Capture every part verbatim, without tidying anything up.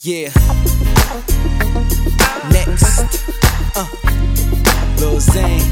Yeah. Next. Uh. Lil Zane.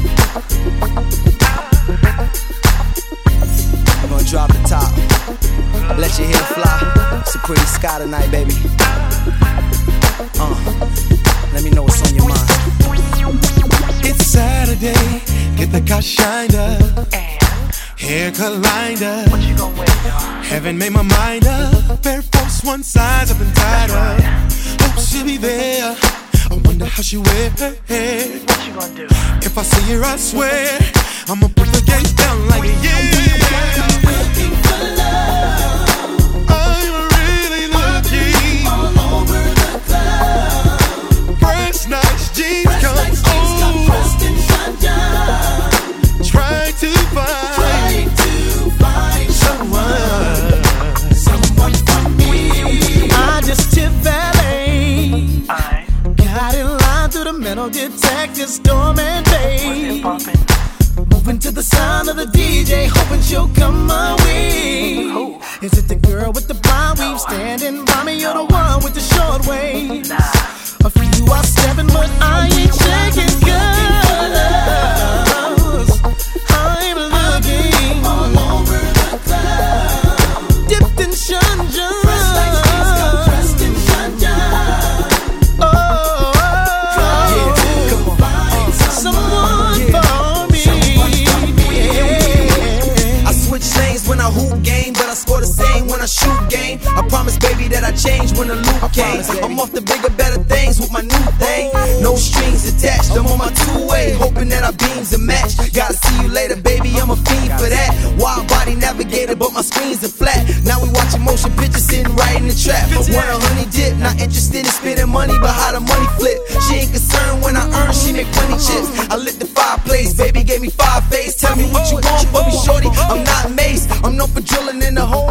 I'm gonna drop the top. Let your hair fly. It's a pretty sky tonight, baby. Uh. Let me know what's on your mind. It's Saturday. Get the car shined up. Haircut lined up. What you gon' wear, y'all? Haven't made my mind up. Bare folks one size up and tied up. Hope she'll be there. I wonder how she wear her hair. What you gonna do? If I see her, I swear I'ma put the gate down like a yeah. I'm looking for love. I'm really looking All over the club. fresh, nice jeans Fresh come like jeans come on. pressed and shut down. Try to find Trying to find someone, someone for me. I just tipped valet. Alright, Got in line through the metal detector, storm and what's it bass. bumpin'? Moving to the sound of the D J, hoping she'll come my way. Who? Is it the girl with the blonde weave standing by me, or the one with the short waves? Nah, A few are stepping, but I ain't checking, cause I'm looking All over the club. dipped in sunshine. Fresh like jeans come pressed and shut down. Oh, Trying to find someone Yeah. for me. Yeah. I switch lanes when I hoop game, but I score the same when I shoot game. I promise, baby, that I change when the loop came. I'm off the bigger, better things with my new thing. No strings attached, I'm on my two-way, hoping that our beams are matched. Gotta see you later, baby, I'm a fiend for that. Wild body navigator, but my screens are flat. Now we watching motion pictures, sitting right in the trap. Want a honey dip, not interested in spending money, but how the money flip. She ain't concerned when I earn, she make plenty chips. I lit the fireplace, baby gave me five face. Tell me what you want for me, shorty. I'm not Mace, I'm known for drilling in the hole